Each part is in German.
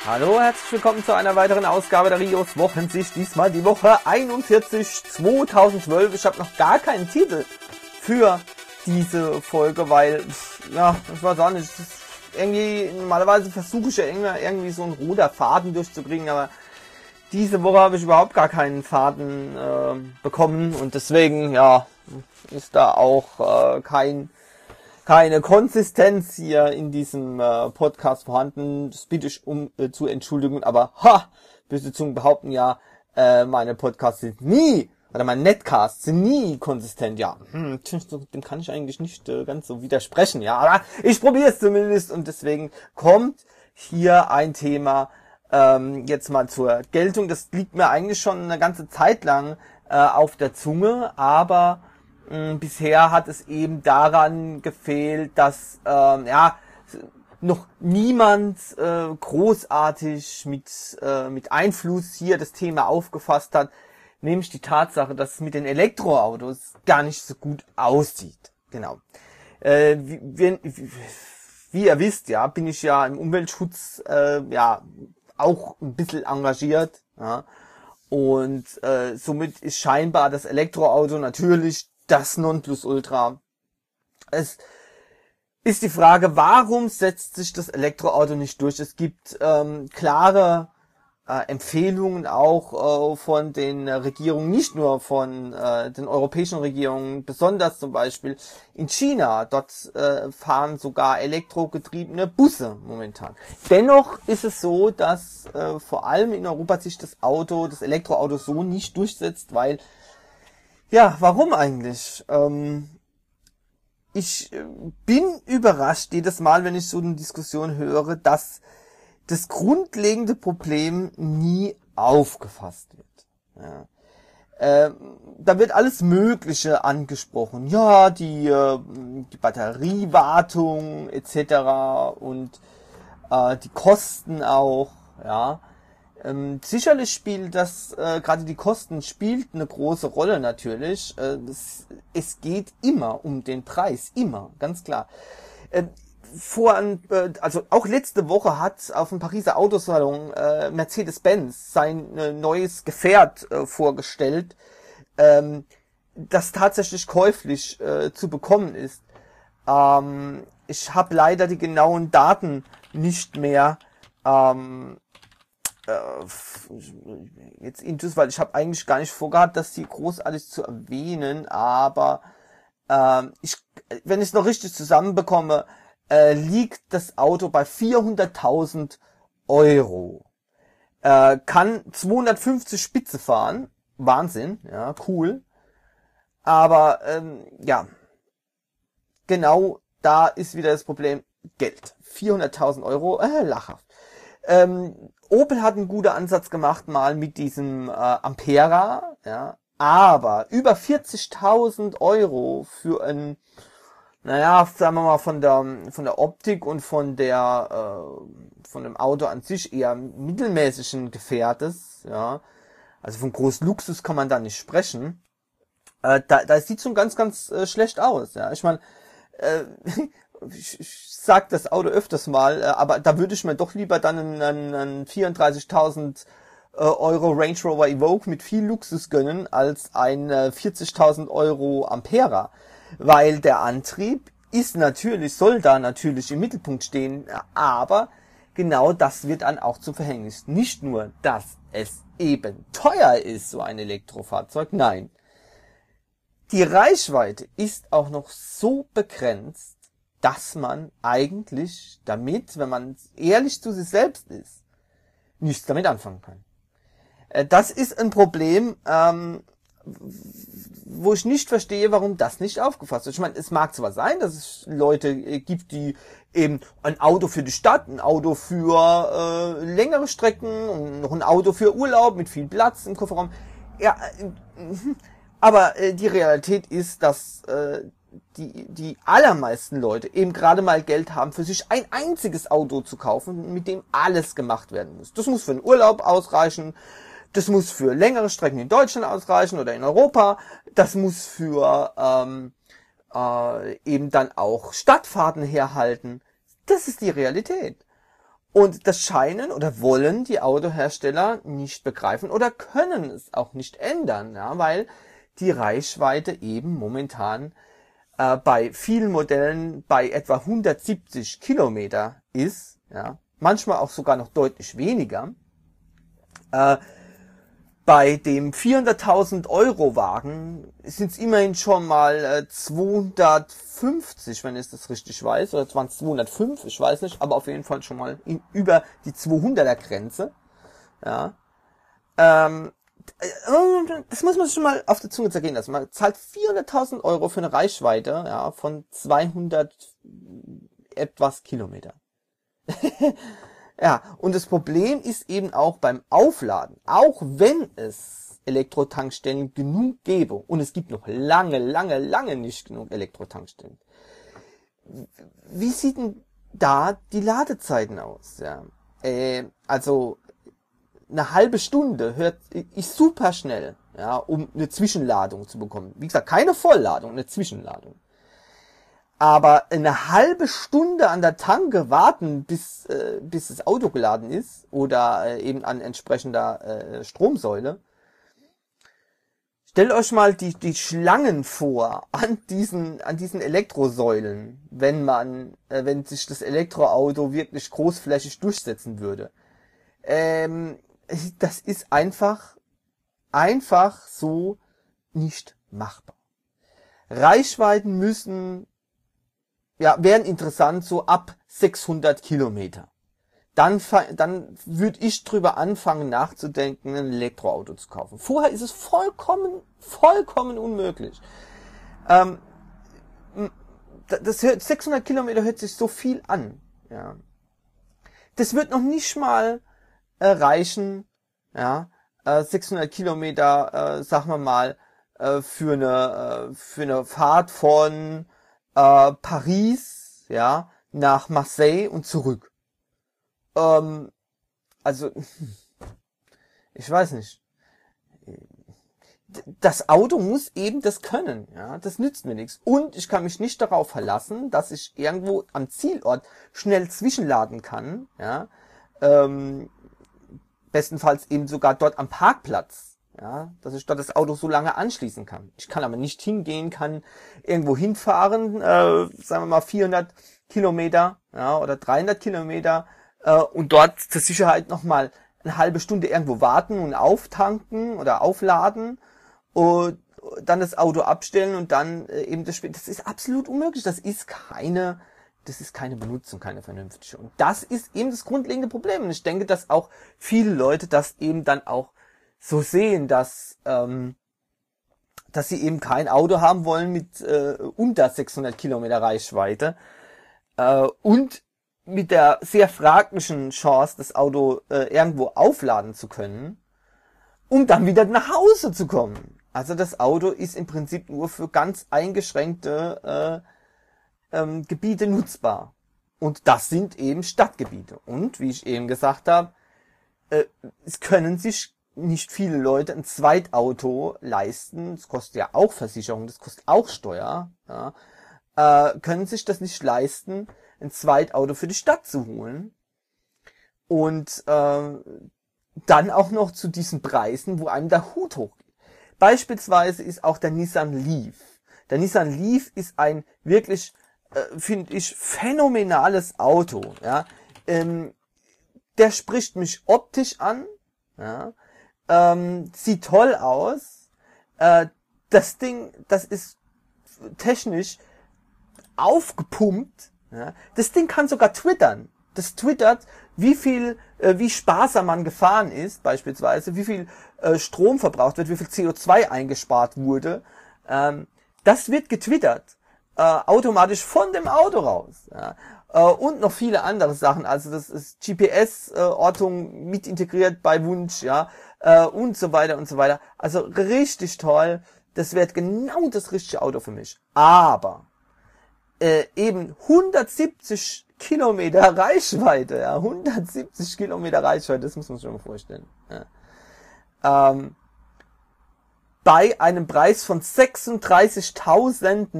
Hallo, herzlich willkommen zu einer weiteren Ausgabe der Rios Wochensicht. Diesmal die Woche 41 2012. Ich habe noch gar keinen Titel für diese Folge, weil, ja, ich weiß auch nicht, irgendwie, normalerweise versuche ich ja irgendwie so einen roter Faden durchzubringen, aber diese Woche habe ich überhaupt gar keinen Faden bekommen und deswegen, ja, ist da auch keine Konsistenz hier in diesem Podcast vorhanden. Das bitte ich zu entschuldigen, aber böse Zungen behaupten ja, meine Podcasts sind nie, oder meine Netcasts sind nie konsistent, ja. Dem kann ich eigentlich nicht ganz so widersprechen, ja, aber ich probiere es zumindest und deswegen kommt hier ein Thema jetzt mal zur Geltung. Das liegt mir eigentlich schon eine ganze Zeit lang auf der Zunge, aber bisher hat es eben daran gefehlt, dass noch niemand großartig mit Einfluss hier das Thema aufgefasst hat, nämlich die Tatsache, dass es mit den Elektroautos gar nicht so gut aussieht. Genau. Wie ihr wisst, ja, bin ich ja im Umweltschutz auch ein bisschen engagiert, ja. Und somit ist scheinbar das Elektroauto natürlich das Nonplusultra. Es ist die Frage, warum setzt sich das Elektroauto nicht durch? Es gibt klare Empfehlungen auch von den Regierungen, nicht nur von den europäischen Regierungen, besonders zum Beispiel in China. Dort fahren sogar elektrogetriebene Busse momentan. Dennoch ist es so, dass vor allem in Europa sich das Elektroauto so nicht durchsetzt, weil, ja, warum eigentlich? Ich bin überrascht jedes Mal, wenn ich so eine Diskussion höre, dass das grundlegende Problem nie aufgefasst wird. Ja. Da wird alles Mögliche angesprochen. Ja, die Batteriewartung etc. und die Kosten auch. Ja. Sicherlich spielt das, gerade die Kosten spielt eine große Rolle natürlich. Es geht immer um den Preis, immer, ganz klar. Also auch letzte Woche hat auf dem Pariser Autosalon Mercedes-Benz sein neues Gefährt vorgestellt, das tatsächlich käuflich zu bekommen ist. Ich habe leider die genauen Daten nicht mehr jetzt intus, weil ich habe eigentlich gar nicht vorgehabt, das hier großartig zu erwähnen, aber wenn ich es noch richtig zusammenbekomme, liegt das Auto bei 400.000 Euro. Kann 250 Spitze fahren. Wahnsinn, ja, cool. Aber, genau da ist wieder das Problem Geld. 400.000 Euro, lachhaft. Opel hat einen guten Ansatz gemacht mal mit diesem Ampera, ja, aber über 40.000 Euro für ein, sagen wir mal von der Optik und von dem Auto an sich eher mittelmäßigen Gefährtes, ja, also von Großluxus kann man da nicht sprechen. Da sieht schon ganz, ganz schlecht aus, ja. Ich meine, ich sag das Auto öfters mal, aber da würde ich mir doch lieber dann einen 34.000 Euro Range Rover Evoque mit viel Luxus gönnen, als ein 40.000 Euro Ampera. Weil der Antrieb soll da natürlich im Mittelpunkt stehen, aber genau das wird dann auch zum Verhängnis. Nicht nur, dass es eben teuer ist, so ein Elektrofahrzeug, nein. Die Reichweite ist auch noch so begrenzt, dass man eigentlich damit, wenn man ehrlich zu sich selbst ist, nichts damit anfangen kann. Das ist ein Problem, wo ich nicht verstehe, warum das nicht aufgefasst wird. Ich meine, es mag zwar sein, dass es Leute gibt, die eben ein Auto für die Stadt, ein Auto für längere Strecken und noch ein Auto für Urlaub mit viel Platz im Kofferraum. Ja, aber die Realität ist, dass die allermeisten Leute eben gerade mal Geld haben, für sich ein einziges Auto zu kaufen, mit dem alles gemacht werden muss. Das muss für den Urlaub ausreichen, das muss für längere Strecken in Deutschland ausreichen oder in Europa, das muss für eben dann auch Stadtfahrten herhalten. Das ist die Realität. Und das scheinen oder wollen die Autohersteller nicht begreifen oder können es auch nicht ändern, ja, weil die Reichweite eben momentan bei vielen Modellen bei etwa 170 Kilometer ist, ja, manchmal auch sogar noch deutlich weniger. Bei dem 400.000 Euro Wagen sind es immerhin schon mal 250, wenn ich das richtig weiß, oder waren es 205, ich weiß nicht, aber auf jeden Fall schon mal über die 200er Grenze. Ja. Das muss man sich schon mal auf der Zunge zergehen lassen. Man zahlt 400.000 Euro für eine Reichweite, ja, von 200 etwas Kilometer. Ja, und das Problem ist eben auch beim Aufladen, auch wenn es Elektrotankstellen genug gäbe, und es gibt noch lange nicht genug Elektrotankstellen. Wie sieht denn da die Ladezeiten aus? Ja, also eine halbe Stunde ist super schnell, ja, um eine Zwischenladung zu bekommen. Wie gesagt, keine Vollladung, eine Zwischenladung. Aber eine halbe Stunde an der Tanke warten, bis das Auto geladen ist oder eben an entsprechender Stromsäule. Stellt euch mal die Schlangen vor an diesen Elektrosäulen, wenn sich das Elektroauto wirklich großflächig durchsetzen würde. Das ist einfach so nicht machbar. Reichweiten wären interessant so ab 600 Kilometer. Dann würde ich drüber anfangen nachzudenken, ein Elektroauto zu kaufen. Vorher ist es vollkommen unmöglich. 600 Kilometer hört sich so viel an. Ja. Das wird noch nicht mal reichen, ja, 600 Kilometer, sagen wir mal, für eine Fahrt von Paris, ja, nach Marseille und zurück. Also, ich weiß nicht. Das Auto muss eben das können, ja, das nützt mir nichts. Und ich kann mich nicht darauf verlassen, dass ich irgendwo am Zielort schnell zwischenladen kann, ja, bestenfalls eben sogar dort am Parkplatz. Ja, dass ich dort das Auto so lange anschließen kann. Ich kann aber nicht hingehen, kann irgendwo hinfahren, sagen wir mal 400 Kilometer, ja, oder 300 Kilometer und dort zur Sicherheit nochmal eine halbe Stunde irgendwo warten und auftanken oder aufladen und dann das Auto abstellen und dann eben das Spiel. Das ist absolut unmöglich. Das ist keine Benutzung, keine vernünftige. Und das ist eben das grundlegende Problem. Und ich denke, dass auch viele Leute das eben dann auch so sehen, dass sie eben kein Auto haben wollen mit unter 600 Kilometer Reichweite und mit der sehr fraglichen Chance, das Auto irgendwo aufladen zu können, um dann wieder nach Hause zu kommen. Also das Auto ist im Prinzip nur für ganz eingeschränkte Gebiete nutzbar. Und das sind eben Stadtgebiete. Und wie ich eben gesagt habe, es können sich nicht viele Leute ein Zweitauto leisten, das kostet ja auch Versicherung, das kostet auch Steuer, ja, können sich das nicht leisten, ein Zweitauto für die Stadt zu holen und dann auch noch zu diesen Preisen, wo einem der Hut hochgeht. Beispielsweise ist auch der Nissan Leaf. Der Nissan Leaf ist ein wirklich, finde ich, phänomenales Auto. Ja, der spricht mich optisch an, ja. Sieht toll aus. Das Ding, das ist technisch aufgepumpt. Ja. Das Ding kann sogar twittern. Das twittert, wie sparsam man gefahren ist, beispielsweise, wie viel Strom verbraucht wird, wie viel CO2 eingespart wurde. Das wird getwittert. Automatisch von dem Auto raus. Ja. Und noch viele andere Sachen. Also das ist GPS-Ortung mit integriert bei Wunsch, ja. Und so weiter und so weiter. Also richtig toll. Das wird genau das richtige Auto für mich. Aber eben 170 Kilometer Reichweite, ja, 170 Kilometer Reichweite, das muss man sich schon mal vorstellen. Ja. Bei einem Preis von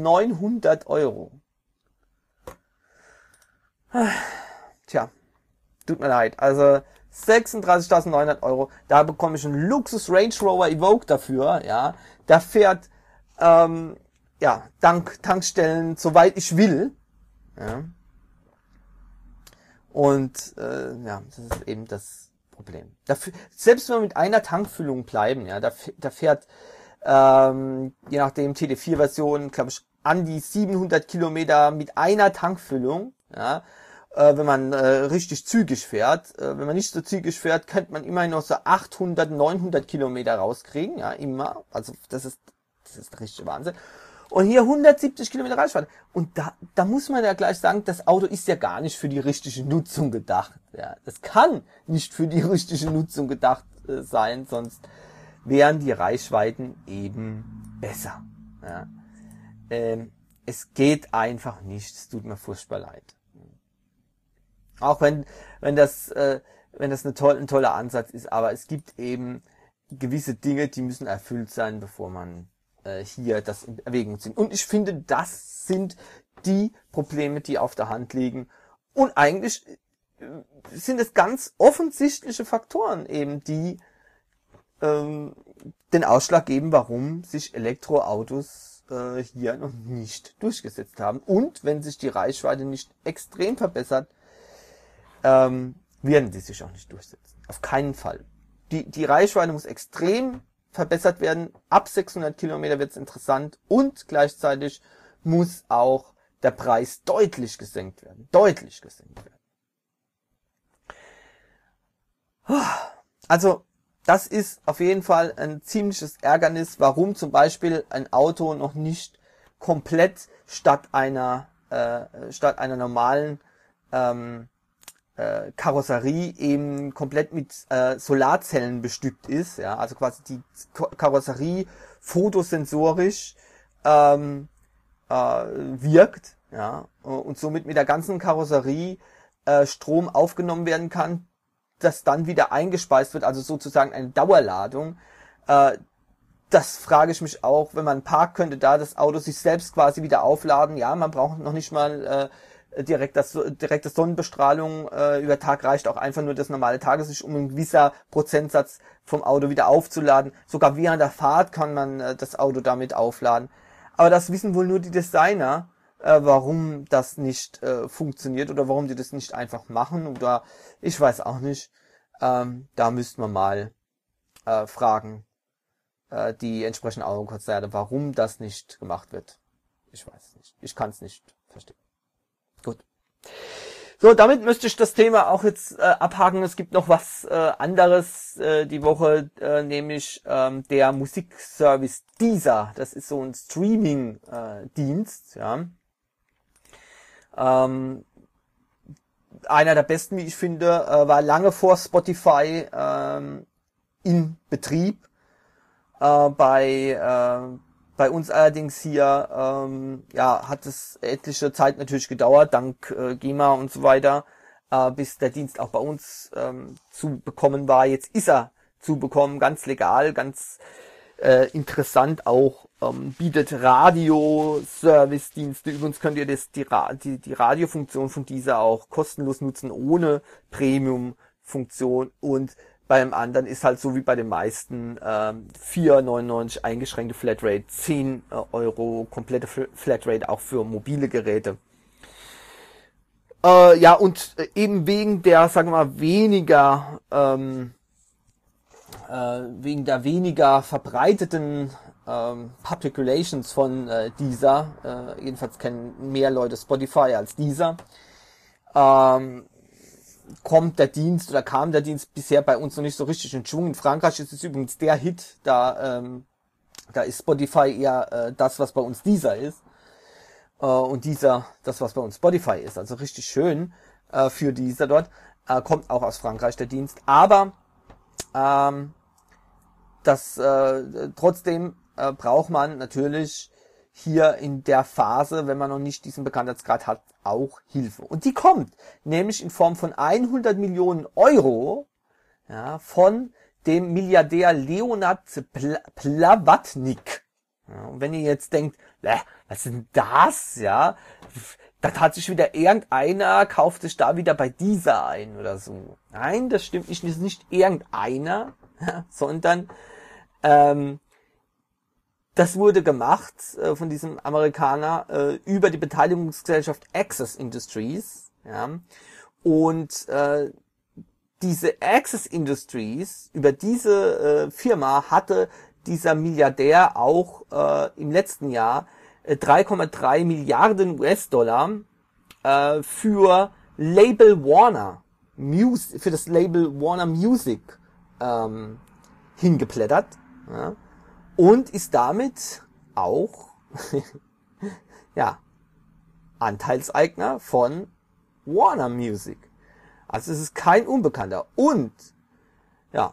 36.900 Euro. Tja, tut mir leid. Also 36.900 Euro, da bekomme ich einen Luxus Range Rover Evoque dafür, ja. Der fährt, ja, dank Tankstellen, soweit ich will, ja. Und, ja, das ist eben das Problem. Dafür, selbst wenn wir mit einer Tankfüllung bleiben, ja, da fährt, je nachdem TD4-Version, glaube ich, an die 700 Kilometer mit einer Tankfüllung, ja. Wenn man richtig zügig fährt. Wenn man nicht so zügig fährt, könnte man immerhin noch so 800, 900 Kilometer rauskriegen, ja, immer. Also das ist der richtige Wahnsinn. Und hier 170 Kilometer Reichweite. Und da muss man ja gleich sagen, das Auto ist ja gar nicht für die richtige Nutzung gedacht. Ja, das kann nicht für die richtige Nutzung gedacht sein, sonst wären die Reichweiten eben besser. Ja. Es geht einfach nicht. Es tut mir furchtbar leid. Auch wenn das ein toller Ansatz ist, aber es gibt eben gewisse Dinge, die müssen erfüllt sein, bevor man hier das in Erwägung zieht. Und ich finde, das sind die Probleme, die auf der Hand liegen. Und eigentlich sind es ganz offensichtliche Faktoren eben, die den Ausschlag geben, warum sich Elektroautos hier noch nicht durchgesetzt haben. Und wenn sich die Reichweite nicht extrem verbessert, werden die sich auch nicht durchsetzen. Auf keinen Fall. Die Reichweite muss extrem verbessert werden. Ab 600 Kilometer wird es interessant und gleichzeitig muss auch der Preis deutlich gesenkt werden. Deutlich gesenkt werden. Also, das ist auf jeden Fall ein ziemliches Ärgernis, warum zum Beispiel ein Auto noch nicht komplett statt einer normalen Karosserie eben komplett mit Solarzellen bestückt ist, ja, also quasi die Karosserie photosensorisch wirkt, ja, und somit mit der ganzen Karosserie Strom aufgenommen werden kann, das dann wieder eingespeist wird, also sozusagen eine Dauerladung. Das frage ich mich auch, wenn man parkt, könnte da das Auto sich selbst quasi wieder aufladen. Ja, man braucht noch nicht mal direkte Sonnenbestrahlung, über Tag reicht auch einfach nur das normale Tageslicht, um einen gewisser Prozentsatz vom Auto wieder aufzuladen. Sogar während der Fahrt kann man das Auto damit aufladen. Aber das wissen wohl nur die Designer, warum das nicht funktioniert oder warum die das nicht einfach machen. Oder ich weiß auch nicht. Da müsste man mal fragen, die entsprechenden Autokonzerne, warum das nicht gemacht wird. Ich weiß es nicht. Ich kann es nicht verstehen. Gut. So, damit müsste ich das Thema auch jetzt abhaken. Es gibt noch was anderes die Woche, nämlich der Musikservice Deezer. Das ist so ein Streaming-Dienst. Ja. Einer der besten, wie ich finde, war lange vor Spotify in Betrieb. Bei uns allerdings hier ja, hat es etliche Zeit natürlich gedauert, dank GEMA und so weiter, bis der Dienst auch bei uns zu bekommen war. Jetzt ist er zu bekommen, ganz legal, ganz interessant auch, bietet Radio-Service-Dienste. Übrigens könnt ihr die Radiofunktion von dieser auch kostenlos nutzen, ohne Premium-Funktion, und beim anderen ist halt so wie bei den meisten 4,99 eingeschränkte Flatrate, 10 Euro komplette Flatrate auch für mobile Geräte. Ja, und eben wegen der, sagen wir mal, wegen der weniger verbreiteten Public Relations von Deezer, jedenfalls kennen mehr Leute Spotify als Deezer, kam der Dienst bisher bei uns noch nicht so richtig in Schwung. In Frankreich ist es übrigens der Hit, da ist Spotify eher das, was bei uns Deezer ist, und Deezer das, was bei uns Spotify ist. Also richtig schön für Deezer dort. Kommt auch aus Frankreich der Dienst, aber trotzdem braucht man natürlich hier in der Phase, wenn man noch nicht diesen Bekanntheitsgrad hat, auch Hilfe. Und die kommt, nämlich in Form von 100 Millionen Euro, ja, von dem Milliardär Leonard Blavatnik. Ja, und wenn ihr jetzt denkt, was ist denn das, ja, dann hat sich wieder irgendeiner, kauft sich da wieder bei dieser ein oder so. Nein, das stimmt nicht, das ist nicht irgendeiner, sondern das wurde gemacht von diesem Amerikaner über die Beteiligungsgesellschaft Access Industries. Ja. Und diese Access Industries, über diese Firma hatte dieser Milliardär auch im letzten Jahr 3,3 Milliarden US-Dollar für Label Warner Music, für das Label Warner Music hingeplättert, ja, und ist damit auch ja, Anteilseigner von Warner Music. Also es ist kein Unbekannter. Und ja,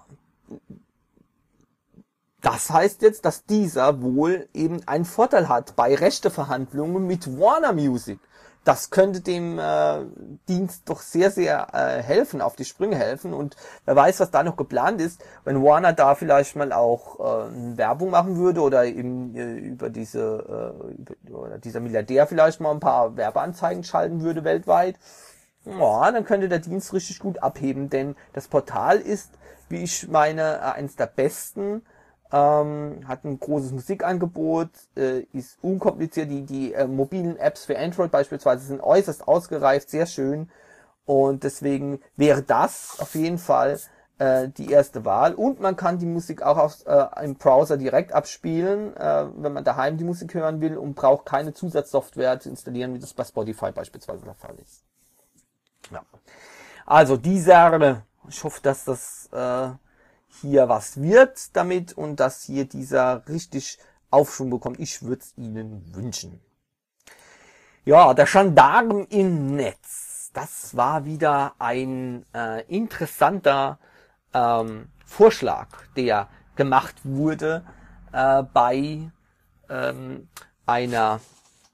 das heißt jetzt, dass dieser wohl eben einen Vorteil hat bei Rechteverhandlungen mit Warner Music. Das könnte dem Dienst doch sehr, sehr helfen, auf die Sprünge helfen. Und wer weiß, was da noch geplant ist, wenn Warner da vielleicht mal auch Werbung machen würde oder eben über oder dieser Milliardär vielleicht mal ein paar Werbeanzeigen schalten würde weltweit. Ja, dann könnte der Dienst richtig gut abheben, denn das Portal ist, wie ich meine, eines der besten, hat ein großes Musikangebot, ist unkompliziert, die mobilen Apps für Android beispielsweise sind äußerst ausgereift, sehr schön, und deswegen wäre das auf jeden Fall die erste Wahl, und man kann die Musik auch im Browser direkt abspielen, wenn man daheim die Musik hören will, und braucht keine Zusatzsoftware zu installieren, wie das bei Spotify beispielsweise der Fall ist. Ja. Also ich hoffe, dass das hier was wird damit und dass hier dieser richtig Aufschwung bekommt. Ich würde es Ihnen wünschen. Ja, der Gendarm im Netz. Das war wieder ein interessanter Vorschlag, der gemacht wurde bei einer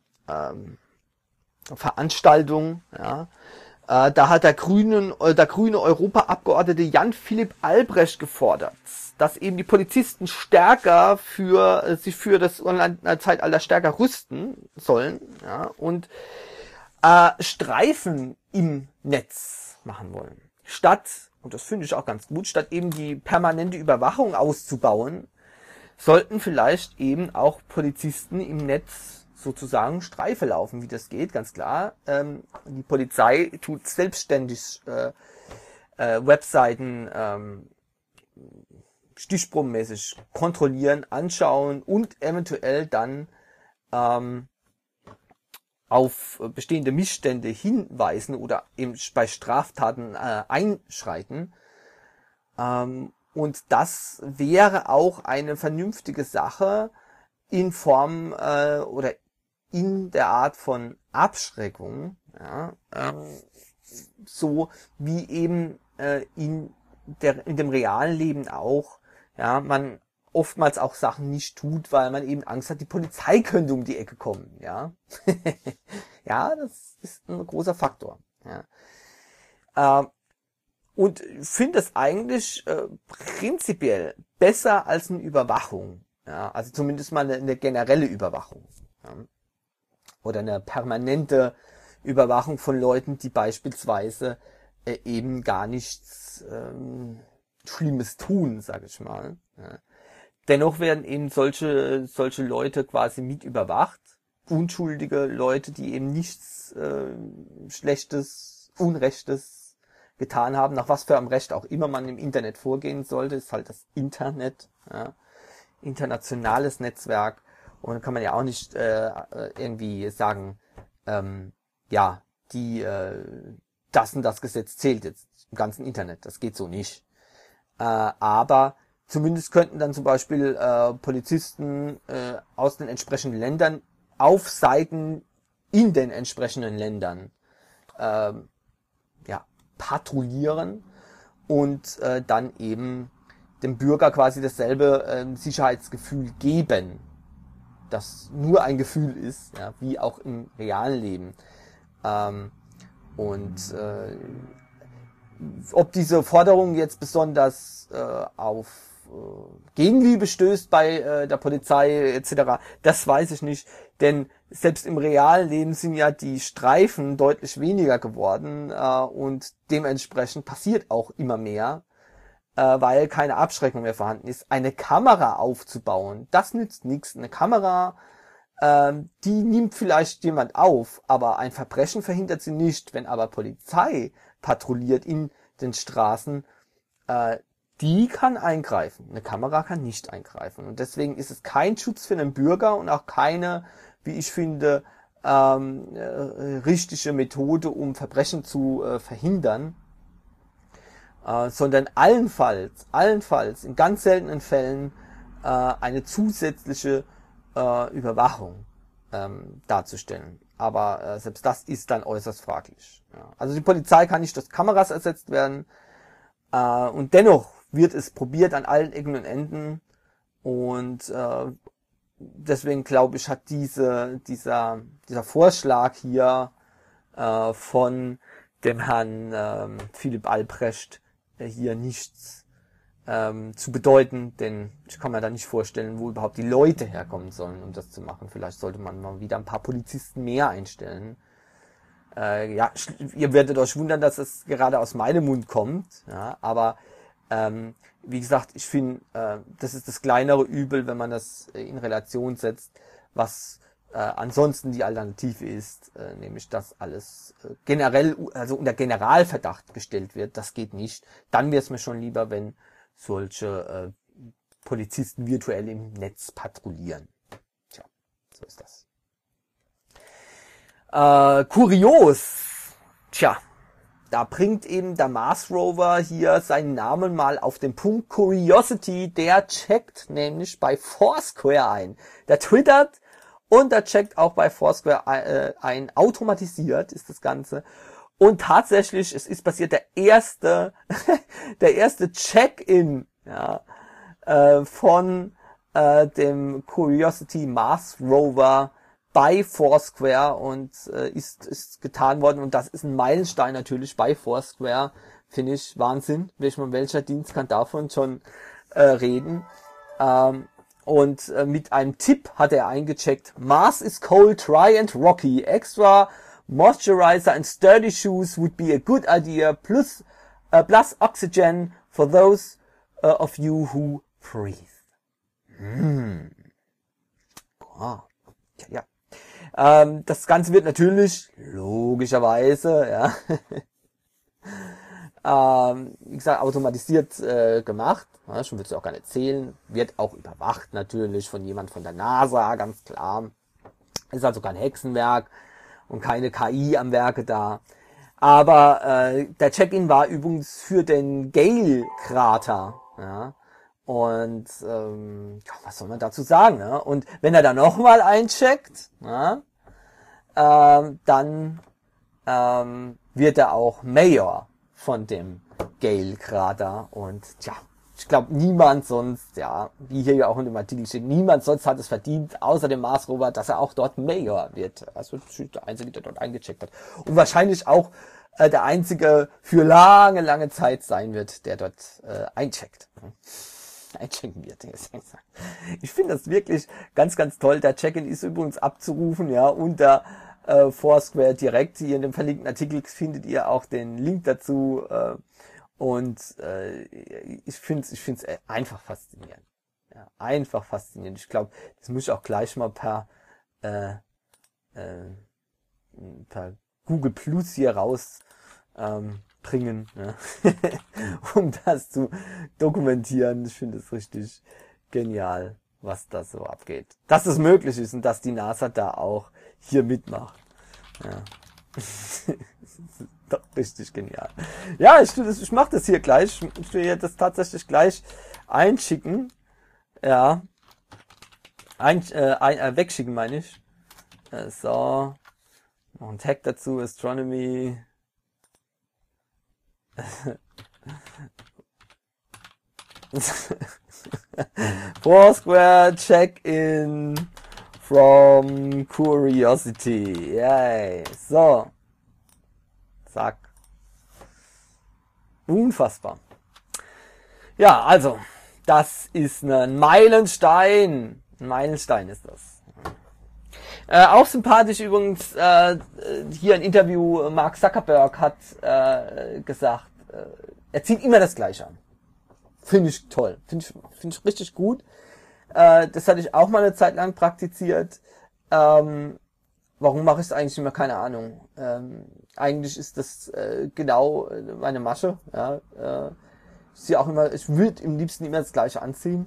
Veranstaltung, ja. Da hat der grüne Europaabgeordnete Jan-Philipp Albrecht gefordert, dass eben die Polizisten stärker sich für das Online-Zeitalter stärker rüsten sollen, ja, und Streifen im Netz machen wollen. Und das finde ich auch ganz gut, statt eben die permanente Überwachung auszubauen, sollten vielleicht eben auch Polizisten im Netz sozusagen Streife laufen, wie das geht, ganz klar. Die Polizei tut selbstständig Webseiten stichprobenmäßig kontrollieren, anschauen und eventuell dann auf bestehende Missstände hinweisen oder eben bei Straftaten einschreiten. Und das wäre auch eine vernünftige Sache in Form oder in der Art von Abschreckung, ja, so wie eben in dem realen Leben auch, ja, man oftmals auch Sachen nicht tut, weil man eben Angst hat, die Polizei könnte um die Ecke kommen, ja. Ja, das ist ein großer Faktor, ja. Und ich finde es eigentlich prinzipiell besser als eine Überwachung, ja, also zumindest mal eine generelle Überwachung, ja. Oder eine permanente Überwachung von Leuten, die beispielsweise eben gar nichts Schlimmes tun, sage ich mal. Ja. Dennoch werden eben solche Leute quasi mit überwacht. Unschuldige Leute, die eben nichts Schlechtes, Unrechtes getan haben, nach was für einem Recht auch immer man im Internet vorgehen sollte, ist halt das Internet, ja. Internationales Netzwerk. Und dann kann man ja auch nicht irgendwie sagen, ja, das und das Gesetz zählt jetzt im ganzen Internet. Das geht so nicht. Aber zumindest könnten dann zum Beispiel Polizisten aus den entsprechenden Ländern auf Seiten in den entsprechenden Ländern ja, patrouillieren und dann eben dem Bürger quasi dasselbe Sicherheitsgefühl geben, das nur ein Gefühl ist, ja, wie auch im realen Leben. ob diese Forderung jetzt besonders auf Gegenliebe stößt bei der Polizei etc., das weiß ich nicht, denn selbst im realen Leben sind ja die Streifen deutlich weniger geworden und dementsprechend passiert auch immer mehr, weil keine Abschreckung mehr vorhanden ist. Eine Kamera aufzubauen, das nützt nichts. Eine Kamera, die nimmt vielleicht jemand auf, aber ein Verbrechen verhindert sie nicht. Wenn aber Polizei patrouilliert in den Straßen, die kann eingreifen. Eine Kamera kann nicht eingreifen. Und deswegen ist es kein Schutz für den Bürger und auch keine, wie ich finde, richtige Methode, um Verbrechen zu verhindern, sondern allenfalls in ganz seltenen Fällen eine zusätzliche Überwachung darzustellen. Aber selbst das ist dann äußerst fraglich. Ja. Also die Polizei kann nicht durch Kameras ersetzt werden, und dennoch wird es probiert an allen Ecken und Enden, und deswegen glaube ich, hat dieser Vorschlag hier von dem Herrn Philipp Albrecht hier nichts zu bedeuten, denn ich kann mir da nicht vorstellen, wo überhaupt die Leute herkommen sollen, um das zu machen. Vielleicht sollte man mal wieder ein paar Polizisten mehr einstellen. Ja, ihr werdet euch wundern, dass es gerade aus meinem Mund kommt, ja, aber wie gesagt, ich finde, das ist das kleinere Übel, wenn man das in Relation setzt, was ansonsten die Alternative ist, nämlich dass alles generell, also unter Generalverdacht gestellt wird. Das geht nicht. Dann wäre es mir schon lieber, wenn solche Polizisten virtuell im Netz patrouillieren. Tja, so ist das. Kurios. Tja, da bringt eben der Mars Rover hier seinen Namen mal auf den Punkt. Curiosity, der checkt nämlich bei Foursquare ein. Der twittert und der checkt auch bei Foursquare ein. Automatisiert ist das Ganze. Und tatsächlich, es ist passiert, der erste Check-in, ja, von dem Curiosity Mars Rover bei Foursquare, und ist getan worden, und das ist ein Meilenstein natürlich bei Foursquare, finde ich Wahnsinn. Welcher Dienst kann davon schon reden? Und mit einem Tipp hat er eingecheckt: Mars is cold, dry and rocky. Extra moisturizer and sturdy shoes would be a good idea. Plus oxygen for those of you who breathe. Oh. Ja. Das Ganze wird natürlich, logischerweise, ja, wie gesagt, automatisiert gemacht. Ja, schon will ich auch gar nicht erzählen. Wird auch überwacht natürlich von jemand von der NASA, ganz klar. Ist also kein Hexenwerk und keine KI am Werke da. Aber der Check-in war übrigens für den Gale-Krater. Ja. Und was soll man dazu sagen? Ne? Und wenn er dann nochmal eincheckt, ja, dann wird er auch Mayor von dem Gale-Krater. Und tja, ich glaube, niemand sonst, ja, wie hier ja auch in dem Artikel steht, niemand sonst hat es verdient, außer dem Mars Rover, dass er auch dort Mayor wird. Also der Einzige, der dort eingecheckt hat. Und wahrscheinlich auch der Einzige für lange Zeit sein wird, der dort eincheckt. Einchecken wird. Ich finde das wirklich ganz toll. Der Check-in ist übrigens abzurufen, ja, unter Foursquare direkt. Hier in dem verlinkten Artikel findet ihr auch den Link dazu, und ich finde es einfach faszinierend. Ja, einfach faszinierend. Ich glaube, das muss ich auch gleich mal per Google Plus hier raus bringen, ja. Um das zu dokumentieren. Ich finde es richtig genial, was da so abgeht. Dass es möglich ist und dass die NASA da auch hier mitmacht. Ja. Doch richtig genial. Ja, ich mache das hier gleich. Ich will das tatsächlich gleich einschicken. Ja. Wegschicken, meine ich. So. Noch ein Tag dazu, Astronomy. Foursquare Check-in from Curiosity. Yay. So. Zack. Unfassbar. Ja, also, das ist ein Meilenstein. Ein Meilenstein ist das. Auch sympathisch übrigens, hier ein Interview, Mark Zuckerberg hat gesagt, er zieht immer das Gleiche an. Finde ich toll. Finde ich richtig gut. Das hatte ich auch mal eine Zeit lang praktiziert. Warum mache ich es eigentlich nicht mehr? Keine Ahnung. Eigentlich ist das genau meine Masche. Ja. Ich würde im liebsten immer das Gleiche anziehen.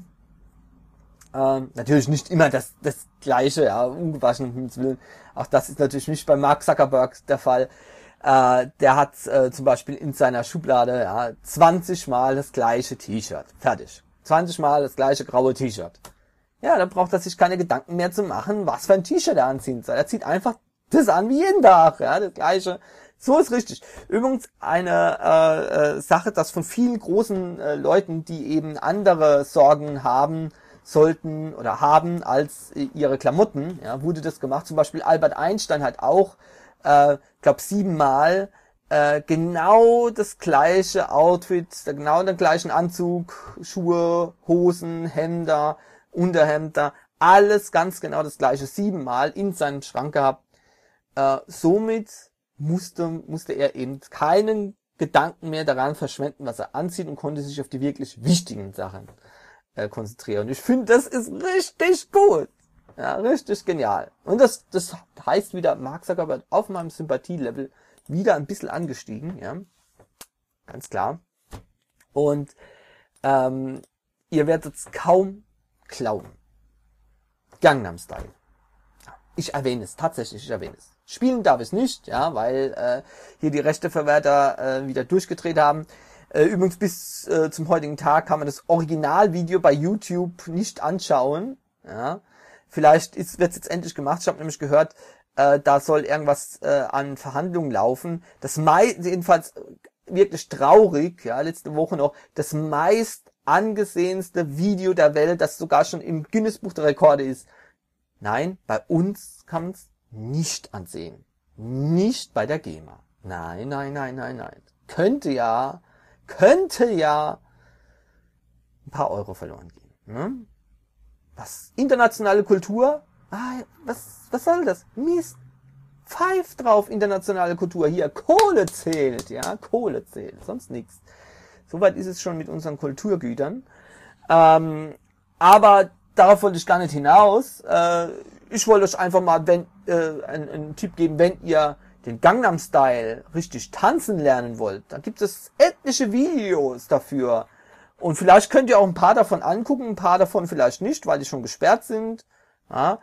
Natürlich nicht immer das Gleiche, ja, ungewaschen, um Himmels Willen. Auch das ist natürlich nicht bei Mark Zuckerberg der Fall. Der hat zum Beispiel in seiner Schublade 20 Mal das gleiche T-Shirt. Fertig. 20 Mal das gleiche graue T-Shirt. Ja, da braucht er sich keine Gedanken mehr zu machen, was für ein T-Shirt er anziehen soll. Er zieht einfach das an wie jeden Tag, ja, das gleiche. So ist richtig. Übrigens eine Sache, dass von vielen großen Leuten, die eben andere Sorgen haben sollten oder haben als ihre Klamotten, ja, wurde das gemacht. Zum Beispiel Albert Einstein hat auch, glaube 7 Mal genau das gleiche Outfit, genau den gleichen Anzug, Schuhe, Hosen, Hemder, Unterhemder, alles ganz genau das gleiche 7 Mal in seinem Schrank gehabt. Somit musste er eben keinen Gedanken mehr daran verschwenden, was er anzieht, und konnte sich auf die wirklich wichtigen Sachen konzentrieren. Und ich finde, das ist richtig gut. Ja, richtig genial. Und das heißt wieder, Mark Zuckerberg auf meinem Sympathielevel wieder ein bisschen angestiegen, ja. Ganz klar. Und ihr werdet es kaum glauben. Gangnam Style. Ich erwähne es, tatsächlich, ich erwähne es. Spielen darf ich es nicht, ja, weil hier die Rechteverwerter wieder durchgedreht haben. Übrigens bis zum heutigen Tag kann man das Originalvideo bei YouTube nicht anschauen. Ja. Vielleicht wird es jetzt endlich gemacht. Ich habe nämlich gehört, da soll irgendwas an Verhandlungen laufen. Das jedenfalls wirklich traurig, ja, letzte Woche noch, das meist angesehenste Video der Welt, das sogar schon im Guinness-Buch der Rekorde ist. Nein, bei uns kann man es nicht ansehen. Nicht bei der GEMA. Nein. Könnte ja ein paar Euro verloren gehen. Ne? Was? Internationale Kultur? Was soll das? Mist. Pfeift drauf, internationale Kultur. Hier, Kohle zählt, ja, Kohle zählt, sonst nichts. Soweit ist es schon mit unseren Kulturgütern. Aber darauf wollte ich gar nicht hinaus. Ich wollte euch einfach mal einen Tipp geben, wenn ihr den Gangnam Style richtig tanzen lernen wollt. Da gibt es etliche Videos dafür. Und vielleicht könnt ihr auch ein paar davon angucken, ein paar davon vielleicht nicht, weil die schon gesperrt sind. Ja,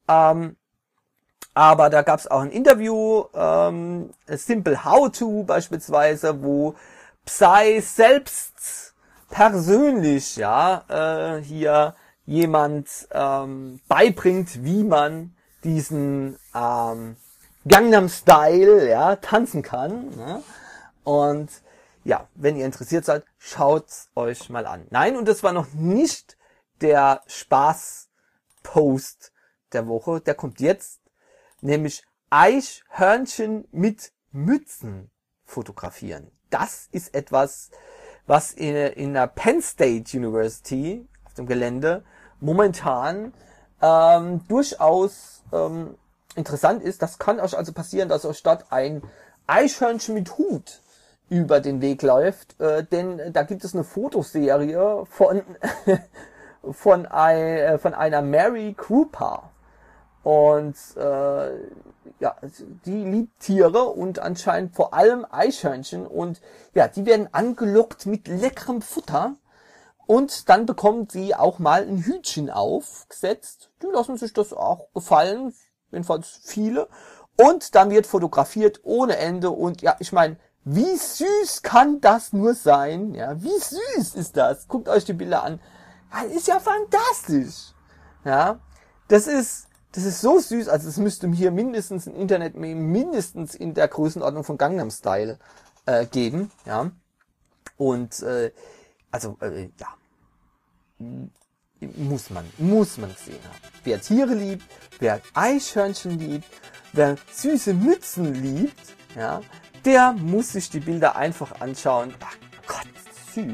aber da gab es auch ein Interview, Simple How To beispielsweise, wo Psy selbst persönlich hier jemand beibringt, wie man diesen Gangnam Style tanzen kann. Ne? Und ja, wenn ihr interessiert seid, schaut's euch mal an. Nein, und das war noch nicht der Spaß-Post der Woche. Der kommt jetzt, nämlich Eichhörnchen mit Mützen fotografieren. Das ist etwas, was in der Penn State University auf dem Gelände momentan durchaus interessant ist. Das kann euch also passieren, dass euch dort ein Eichhörnchen mit Hut über den Weg läuft, denn da gibt es eine Fotoserie von einer Mary Cooper. Und die liebt Tiere und anscheinend vor allem Eichhörnchen, und ja, die werden angelockt mit leckerem Futter, und dann bekommt sie auch mal ein Hütchen aufgesetzt. Die lassen sich das auch gefallen, jedenfalls viele, und dann wird fotografiert ohne Ende. Und ja, ich meine, wie süß kann das nur sein? Ja, wie süß ist das? Guckt euch die Bilder an. Das ist ja fantastisch. Ja, das ist so süß, also es müsste hier mindestens ein Internet mindestens in der Größenordnung von Gangnam Style geben, ja. Und muss man gesehen haben. Wer Tiere liebt, wer Eichhörnchen liebt, wer süße Mützen liebt, ja, der muss sich die Bilder einfach anschauen. Da süß.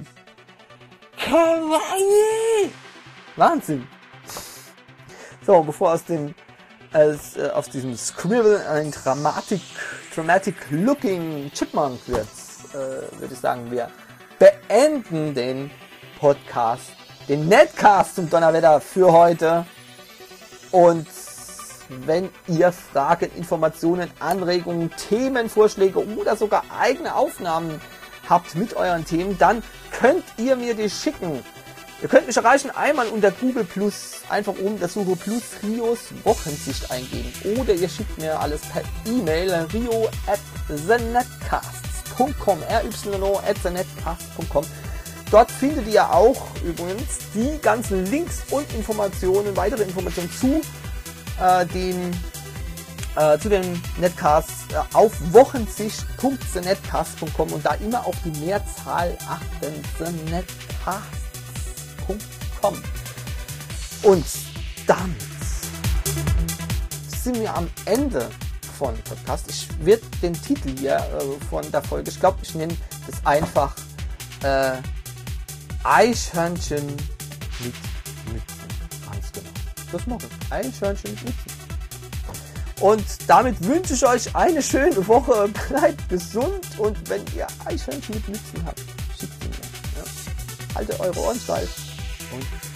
Kawaii! Wahnsinn! So, bevor aus diesem Scribble ein dramatic looking Chipmunk wird, würde ich sagen, wir beenden den Podcast, den Netcast zum Donnerwetter für heute. Und wenn ihr Fragen, Informationen, Anregungen, Themenvorschläge oder sogar eigene Aufnahmen habt mit euren Themen, dann könnt ihr mir die schicken. Ihr könnt mich erreichen einmal unter Google Plus, einfach oben der Suche Plus Rios Wochensicht eingeben. Oder ihr schickt mir alles per E-Mail rio@thenetcasts.com, ryo@thenetcasts.com. Dort findet ihr auch übrigens die ganzen Links und Informationen, weitere Informationen zu den Netcasts auf wochensicht.thenetcast.com und da immer auf die Mehrzahl achten, thenetcast.com. Und damit sind wir am Ende von Podcast. Ich werde den Titel hier von der Folge, ich glaube, ich nenne es einfach Eichhörnchen mit Mützen. Ganz genau. Das mache ich. Eichhörnchen mit Mützen. Und damit wünsche ich euch eine schöne Woche. Bleibt gesund und wenn ihr Eichhörnchen mit Mützen habt, schickt sie mir. Ja. Haltet eure Ohren steif und